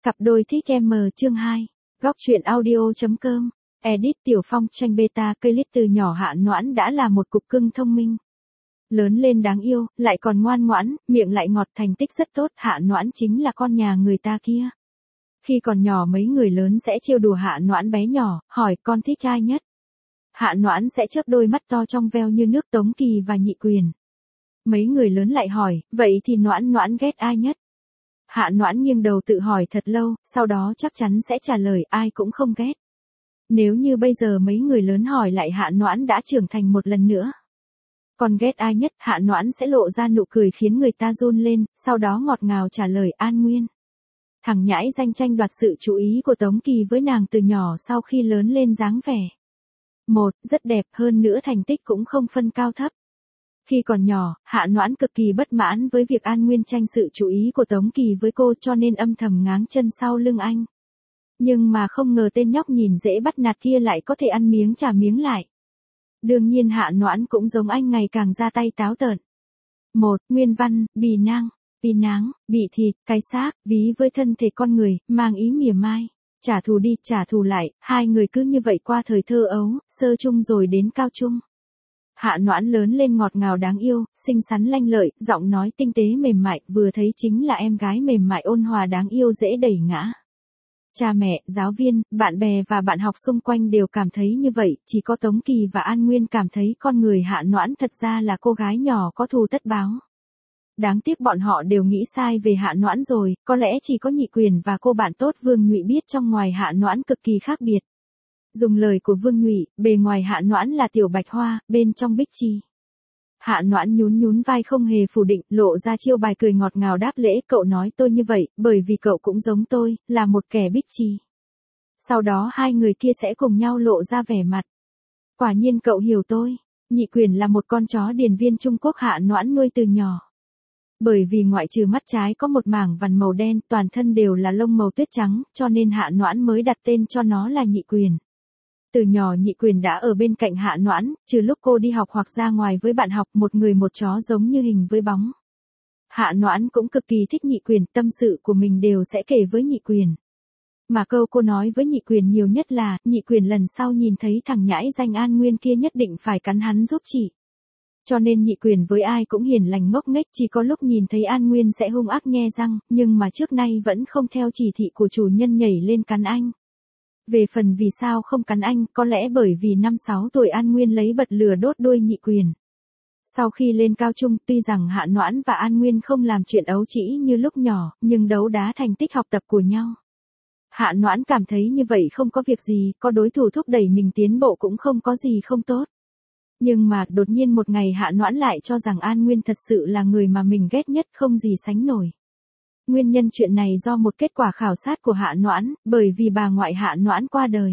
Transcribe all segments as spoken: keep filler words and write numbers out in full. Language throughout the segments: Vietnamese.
Cặp đôi thích em chương hai. Góc truyện audio.com. Edit Tiểu Phong tranh beta cây lít từ nhỏ Hạ Noãn đã là một cục cưng thông minh. Lớn lên đáng yêu, lại còn ngoan ngoãn, miệng lại ngọt, thành tích rất tốt. Hạ Noãn chính là con nhà người ta kia. Khi còn nhỏ mấy người lớn sẽ trêu đùa Hạ Noãn bé nhỏ, hỏi con thích ai nhất. Hạ Noãn sẽ chớp đôi mắt to trong veo như nước Tống Kỳ và Nhị Quyền. Mấy người lớn lại hỏi, vậy thì Noãn Noãn ghét ai nhất? Hạ Noãn nghiêng đầu tự hỏi thật lâu, sau đó chắc chắn sẽ trả lời ai cũng không ghét. Nếu như bây giờ mấy người lớn hỏi lại Hạ Noãn đã trưởng thành một lần nữa. Còn ghét ai nhất? Hạ Noãn sẽ lộ ra nụ cười khiến người ta run lên, sau đó ngọt ngào trả lời An Nguyên. Thằng nhãi danh tranh đoạt sự chú ý của Tống Kỳ với nàng từ nhỏ sau khi lớn lên dáng vẻ. Một, rất đẹp, hơn nữa thành tích cũng không phân cao thấp. Khi còn nhỏ, Hạ Noãn cực kỳ bất mãn với việc An Nguyên tranh sự chú ý của Tống Kỳ với cô cho nên âm thầm ngáng chân sau lưng anh. Nhưng mà không ngờ tên nhóc nhìn dễ bắt nạt kia lại có thể ăn miếng trả miếng lại. Đương nhiên Hạ Noãn cũng giống anh ngày càng ra tay táo tợn. Một, Nguyên văn, bì nang, bì náng, bị thịt, cái xác, ví với thân thể con người, mang ý mỉa mai. Trả thù đi, trả thù lại, hai người cứ như vậy qua thời thơ ấu, sơ trung rồi đến cao trung. Hạ Noãn lớn lên ngọt ngào đáng yêu, xinh xắn lanh lợi, giọng nói tinh tế mềm mại, vừa thấy chính là em gái mềm mại ôn hòa đáng yêu dễ đẩy ngã. Cha mẹ, giáo viên, bạn bè và bạn học xung quanh đều cảm thấy như vậy, chỉ có Tống Kỳ và An Nguyên cảm thấy con người Hạ Noãn thật ra là cô gái nhỏ có thù tất báo. Đáng tiếc bọn họ đều nghĩ sai về Hạ Noãn rồi, có lẽ chỉ có Nhị Quyền và cô bạn tốt Vương Nhụy biết trong ngoài Hạ Noãn cực kỳ khác biệt. Dùng lời của Vương Nhụy, bề ngoài Hạ Noãn là tiểu bạch hoa, bên trong bích chi. Hạ Noãn nhún nhún vai không hề phủ định, lộ ra chiêu bài cười ngọt ngào đáp lễ, cậu nói tôi như vậy, bởi vì cậu cũng giống tôi, là một kẻ bích chi. Sau đó hai người kia sẽ cùng nhau lộ ra vẻ mặt. Quả nhiên cậu hiểu tôi. Nhị Quyền là một con chó điền viên Trung Quốc Hạ Noãn nuôi từ nhỏ. Bởi vì ngoại trừ mắt trái có một mảng vằn màu đen, toàn thân đều là lông màu tuyết trắng, cho nên Hạ Noãn mới đặt tên cho nó là Nhị Quyền. Từ nhỏ Nhị Quyền đã ở bên cạnh Hạ Noãn, trừ lúc cô đi học hoặc ra ngoài với bạn học, một người một chó giống như hình với bóng. Hạ Noãn cũng cực kỳ thích Nhị Quyền, tâm sự của mình đều sẽ kể với Nhị Quyền. Mà câu cô nói với Nhị Quyền nhiều nhất là, Nhị Quyền lần sau nhìn thấy thằng nhãi danh An Nguyên kia nhất định phải cắn hắn giúp chị. Cho nên Nhị Quyền với ai cũng hiền lành ngốc nghếch, chỉ có lúc nhìn thấy An Nguyên sẽ hung ác nhe răng, nhưng mà trước nay vẫn không theo chỉ thị của chủ nhân nhảy lên cắn anh. Về phần vì sao không cắn anh, có lẽ bởi vì năm sáu tuổi An Nguyên lấy bật lửa đốt đuôi Nhị Quyền. Sau khi lên cao trung, tuy rằng Hạ Noãn và An Nguyên không làm chuyện ấu trĩ như lúc nhỏ, nhưng đấu đá thành tích học tập của nhau. Hạ Noãn cảm thấy như vậy không có việc gì, có đối thủ thúc đẩy mình tiến bộ cũng không có gì không tốt. Nhưng mà, đột nhiên một ngày Hạ Noãn lại cho rằng An Nguyên thật sự là người mà mình ghét nhất, không gì sánh nổi. Nguyên nhân chuyện này do một kết quả khảo sát của Hạ Noãn, bởi vì bà ngoại Hạ Noãn qua đời.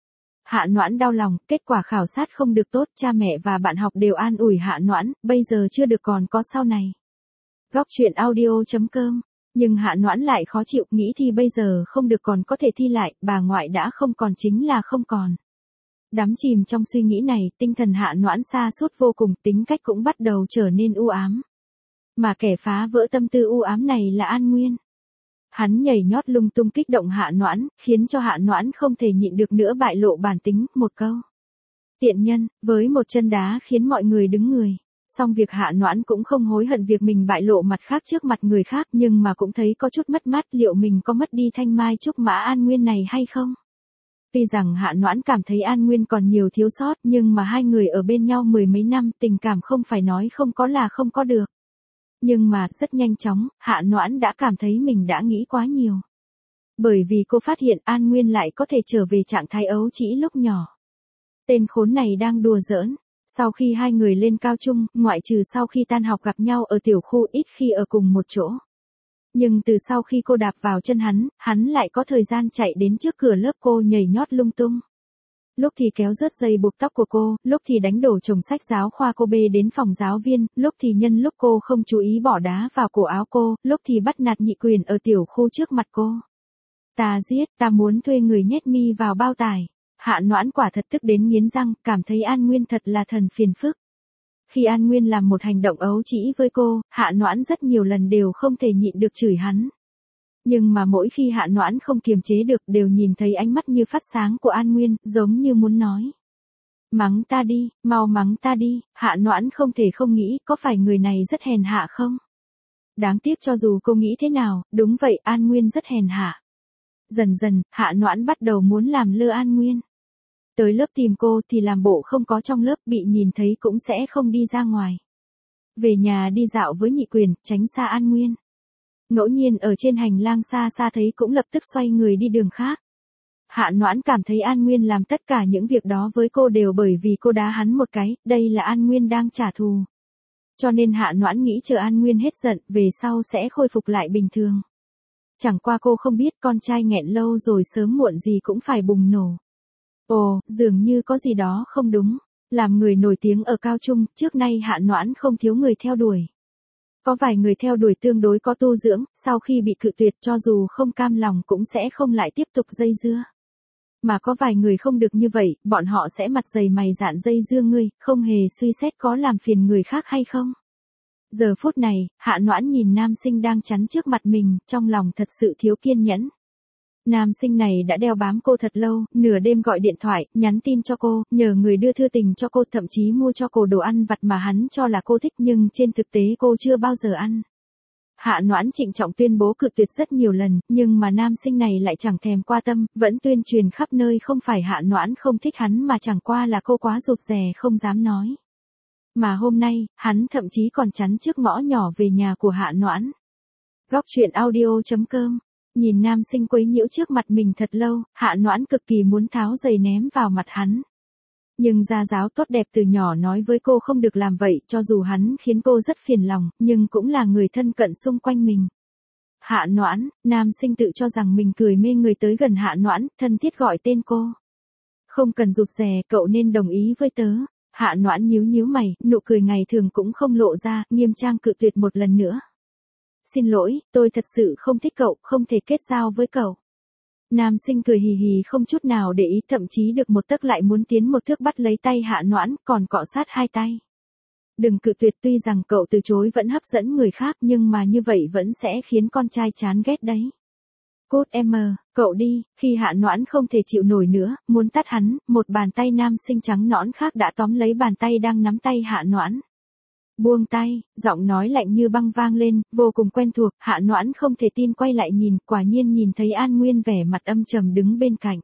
Hạ Noãn đau lòng, kết quả khảo sát không được tốt, cha mẹ và bạn học đều an ủi Hạ Noãn, bây giờ chưa được còn có sau này. Góc truyện audio.com. Nhưng Hạ Noãn lại khó chịu, nghĩ thì bây giờ không được còn có thể thi lại, bà ngoại đã không còn chính là không còn. Đắm chìm trong suy nghĩ này, tinh thần Hạ Noãn sa sút vô cùng, tính cách cũng bắt đầu trở nên u ám. Mà kẻ phá vỡ tâm tư u ám này là An Nguyên. Hắn nhảy nhót lung tung kích động Hạ Noãn, khiến cho Hạ Noãn không thể nhịn được nữa bại lộ bản tính, một câu. Tiện nhân, với một chân đá khiến mọi người đứng người. Song việc Hạ Noãn cũng không hối hận việc mình bại lộ mặt khác trước mặt người khác, nhưng mà cũng thấy có chút mất mát, liệu mình có mất đi thanh mai trúc mã An Nguyên này hay không? Tuy rằng Hạ Noãn cảm thấy An Nguyên còn nhiều thiếu sót, nhưng mà hai người ở bên nhau mười mấy năm, tình cảm không phải nói không có là không có được. Nhưng mà, rất nhanh chóng, Hạ Noãn đã cảm thấy mình đã nghĩ quá nhiều. Bởi vì cô phát hiện An Nguyên lại có thể trở về trạng thái ấu trĩ lúc nhỏ. Tên khốn này đang đùa giỡn. Sau khi hai người lên cao trung, ngoại trừ sau khi tan học gặp nhau ở tiểu khu, ít khi ở cùng một chỗ. Nhưng từ sau khi cô đạp vào chân hắn, hắn lại có thời gian chạy đến trước cửa lớp cô nhảy nhót lung tung. Lúc thì kéo rớt dây buộc tóc của cô, lúc thì đánh đổ chồng sách giáo khoa cô bê đến phòng giáo viên, lúc thì nhân lúc cô không chú ý bỏ đá vào cổ áo cô, lúc thì bắt nạt Nhị Quyền ở tiểu khu trước mặt cô. Ta giết, ta muốn thuê người nhét mi vào bao tải. Hạ Noãn quả thật tức đến nghiến răng, cảm thấy An Nguyên thật là thần phiền phức. Khi An Nguyên làm một hành động ấu trĩ với cô, Hạ Noãn rất nhiều lần đều không thể nhịn được chửi hắn. Nhưng mà mỗi khi Hạ Noãn không kiềm chế được đều nhìn thấy ánh mắt như phát sáng của An Nguyên, giống như muốn nói. Mắng ta đi, mau mắng ta đi, Hạ Noãn không thể không nghĩ có phải người này rất hèn hạ không? Đáng tiếc cho dù cô nghĩ thế nào, đúng vậy An Nguyên rất hèn hạ. Dần dần, Hạ Noãn bắt đầu muốn làm lơ An Nguyên. Tới lớp tìm cô thì làm bộ không có trong lớp, bị nhìn thấy cũng sẽ không đi ra ngoài. Về nhà đi dạo với Nhị Quyền, tránh xa An Nguyên. Ngẫu nhiên ở trên hành lang xa xa thấy cũng lập tức xoay người đi đường khác. Hạ Noãn cảm thấy An Nguyên làm tất cả những việc đó với cô đều bởi vì cô đá hắn một cái, đây là An Nguyên đang trả thù. Cho nên Hạ Noãn nghĩ chờ An Nguyên hết giận, về sau sẽ khôi phục lại bình thường. Chẳng qua cô không biết con trai nghẹn lâu rồi sớm muộn gì cũng phải bùng nổ. Ồ, dường như có gì đó không đúng. Làm người nổi tiếng ở Cao Trung, trước nay Hạ Noãn không thiếu người theo đuổi. Có vài người theo đuổi tương đối có tu dưỡng, sau khi bị cự tuyệt cho dù không cam lòng cũng sẽ không lại tiếp tục dây dưa. Mà có vài người không được như vậy, bọn họ sẽ mặt dày mày dạn dây dưa ngươi, không hề suy xét có làm phiền người khác hay không. Giờ phút này, Hạ Noãn nhìn nam sinh đang chắn trước mặt mình, trong lòng thật sự thiếu kiên nhẫn. Nam sinh này đã đeo bám cô thật lâu, nửa đêm gọi điện thoại, nhắn tin cho cô, nhờ người đưa thư tình cho cô, thậm chí mua cho cô đồ ăn vặt mà hắn cho là cô thích nhưng trên thực tế cô chưa bao giờ ăn. Hạ Noãn trịnh trọng tuyên bố cự tuyệt rất nhiều lần, nhưng mà nam sinh này lại chẳng thèm qua tâm, vẫn tuyên truyền khắp nơi không phải Hạ Noãn không thích hắn mà chẳng qua là cô quá rụt rè không dám nói. Mà hôm nay, hắn thậm chí còn chắn trước ngõ nhỏ về nhà của Hạ Noãn. Góc truyện audio chấm com. Nhìn nam sinh quấy nhiễu trước mặt mình thật lâu, Hạ Noãn cực kỳ muốn tháo giày ném vào mặt hắn. Nhưng gia giáo tốt đẹp từ nhỏ nói với cô không được làm vậy, cho dù hắn khiến cô rất phiền lòng, nhưng cũng là người thân cận xung quanh mình. Hạ Noãn, nam sinh tự cho rằng mình cười mê người tới gần Hạ Noãn, thân thiết gọi tên cô. Không cần rụt rè, cậu nên đồng ý với tớ. Hạ Noãn nhíu nhíu mày, nụ cười ngày thường cũng không lộ ra, nghiêm trang cự tuyệt một lần nữa. Xin lỗi, tôi thật sự không thích cậu, không thể kết giao với cậu. Nam sinh cười hì hì không chút nào để ý, thậm chí được một tấc lại muốn tiến một thước bắt lấy tay Hạ Noãn, còn cọ sát hai tay. Đừng cự tuyệt, tuy rằng cậu từ chối vẫn hấp dẫn người khác nhưng mà như vậy vẫn sẽ khiến con trai chán ghét đấy. Cút em mờ, cậu đi, khi Hạ Noãn không thể chịu nổi nữa, muốn tát hắn, một bàn tay nam sinh trắng nõn khác đã tóm lấy bàn tay đang nắm tay Hạ Noãn. Buông tay, giọng nói lạnh như băng vang lên, vô cùng quen thuộc, Hạ Noãn không thể tin quay lại nhìn, quả nhiên nhìn thấy An Nguyên vẻ mặt âm trầm đứng bên cạnh.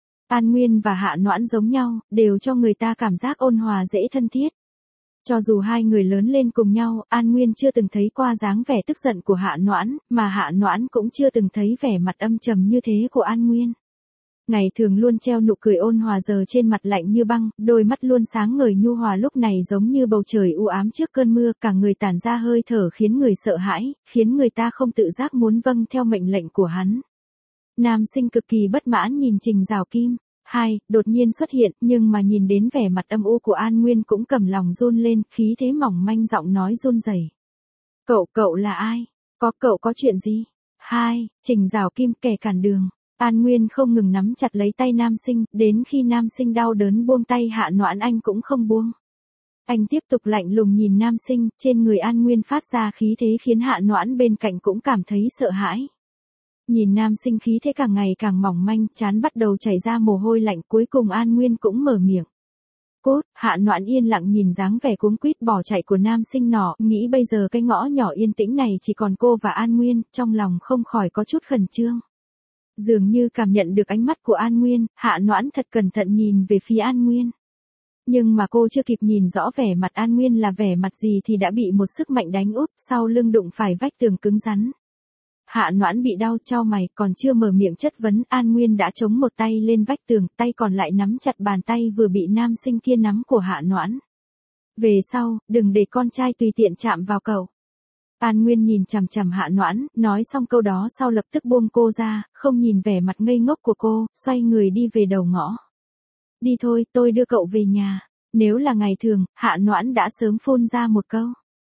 An Nguyên và Hạ Noãn giống nhau, đều cho người ta cảm giác ôn hòa dễ thân thiết. Cho dù hai người lớn lên cùng nhau, An Nguyên chưa từng thấy qua dáng vẻ tức giận của Hạ Noãn, mà Hạ Noãn cũng chưa từng thấy vẻ mặt âm trầm như thế của An Nguyên. Ngày thường luôn treo nụ cười ôn hòa giờ trên mặt lạnh như băng, đôi mắt luôn sáng ngời nhu hòa lúc này giống như bầu trời u ám trước cơn mưa, cả người tản ra hơi thở khiến người sợ hãi, khiến người ta không tự giác muốn vâng theo mệnh lệnh của hắn. Nam sinh cực kỳ bất mãn nhìn Trình Giảo Kim. Hai, đột nhiên xuất hiện, nhưng mà nhìn đến vẻ mặt âm u của An Nguyên cũng cầm lòng run lên, khí thế mỏng manh giọng nói run rẩy. Cậu, cậu là ai? Có cậu có chuyện gì? Hai, Trình Giảo Kim kẻ cản đường. An Nguyên không ngừng nắm chặt lấy tay nam sinh, đến khi nam sinh đau đớn buông tay Hạ Noãn anh cũng không buông. Anh tiếp tục lạnh lùng nhìn nam sinh, trên người An Nguyên phát ra khí thế khiến Hạ Noãn bên cạnh cũng cảm thấy sợ hãi. Nhìn nam sinh khí thế càng ngày càng mỏng manh, trán bắt đầu chảy ra mồ hôi lạnh, cuối cùng An Nguyên cũng mở miệng. Cốt, Hạ Noãn yên lặng nhìn dáng vẻ cuống quýt bỏ chạy của nam sinh nọ, nghĩ bây giờ cái ngõ nhỏ yên tĩnh này chỉ còn cô và An Nguyên, trong lòng không khỏi có chút khẩn trương. Dường như cảm nhận được ánh mắt của An Nguyên, Hạ Noãn thật cẩn thận nhìn về phía An Nguyên. Nhưng mà cô chưa kịp nhìn rõ vẻ mặt An Nguyên là vẻ mặt gì thì đã bị một sức mạnh đánh úp, sau lưng đụng phải vách tường cứng rắn. Hạ Noãn bị đau chau mày, còn chưa mở miệng chất vấn, An Nguyên đã chống một tay lên vách tường, tay còn lại nắm chặt bàn tay vừa bị nam sinh kia nắm của Hạ Noãn. Về sau, đừng để con trai tùy tiện chạm vào cậu. An Nguyên nhìn chằm chằm Hạ Noãn, nói xong câu đó sau lập tức buông cô ra, không nhìn vẻ mặt ngây ngốc của cô, xoay người đi về đầu ngõ. Đi thôi, tôi đưa cậu về nhà. Nếu là ngày thường, Hạ Noãn đã sớm phun ra một câu.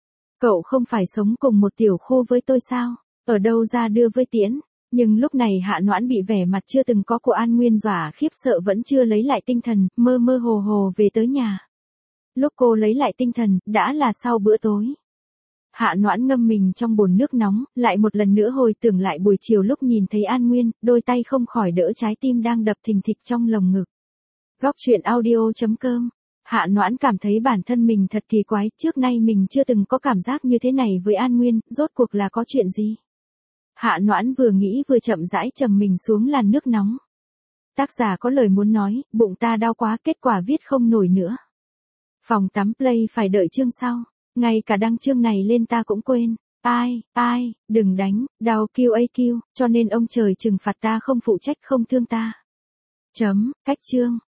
Cậu không phải sống cùng một tiểu khu với tôi sao? Ở đâu ra đưa với tiễn? Nhưng lúc này Hạ Noãn bị vẻ mặt chưa từng có của An Nguyên dọa khiếp sợ vẫn chưa lấy lại tinh thần, mơ mơ hồ hồ về tới nhà. Lúc cô lấy lại tinh thần, đã là sau bữa tối. Hạ Noãn ngâm mình trong bồn nước nóng, lại một lần nữa hồi tưởng lại buổi chiều lúc nhìn thấy An Nguyên, đôi tay không khỏi đỡ trái tim đang đập thình thịch trong lồng ngực. Góc truyện audio chấm com. Hạ Noãn cảm thấy bản thân mình thật kỳ quái, trước nay mình chưa từng có cảm giác như thế này với An Nguyên, rốt cuộc là có chuyện gì? Hạ Noãn vừa nghĩ vừa chậm rãi trầm mình xuống làn nước nóng. Tác giả có lời muốn nói, bụng ta đau quá, kết quả viết không nổi nữa. Phòng tắm play phải đợi chương sau, ngay cả đăng chương này lên ta cũng quên. Ai, ai, đừng đánh, đau kêu a kêu, cho nên ông trời trừng phạt ta không phụ trách không thương ta. Chấm, cách chương.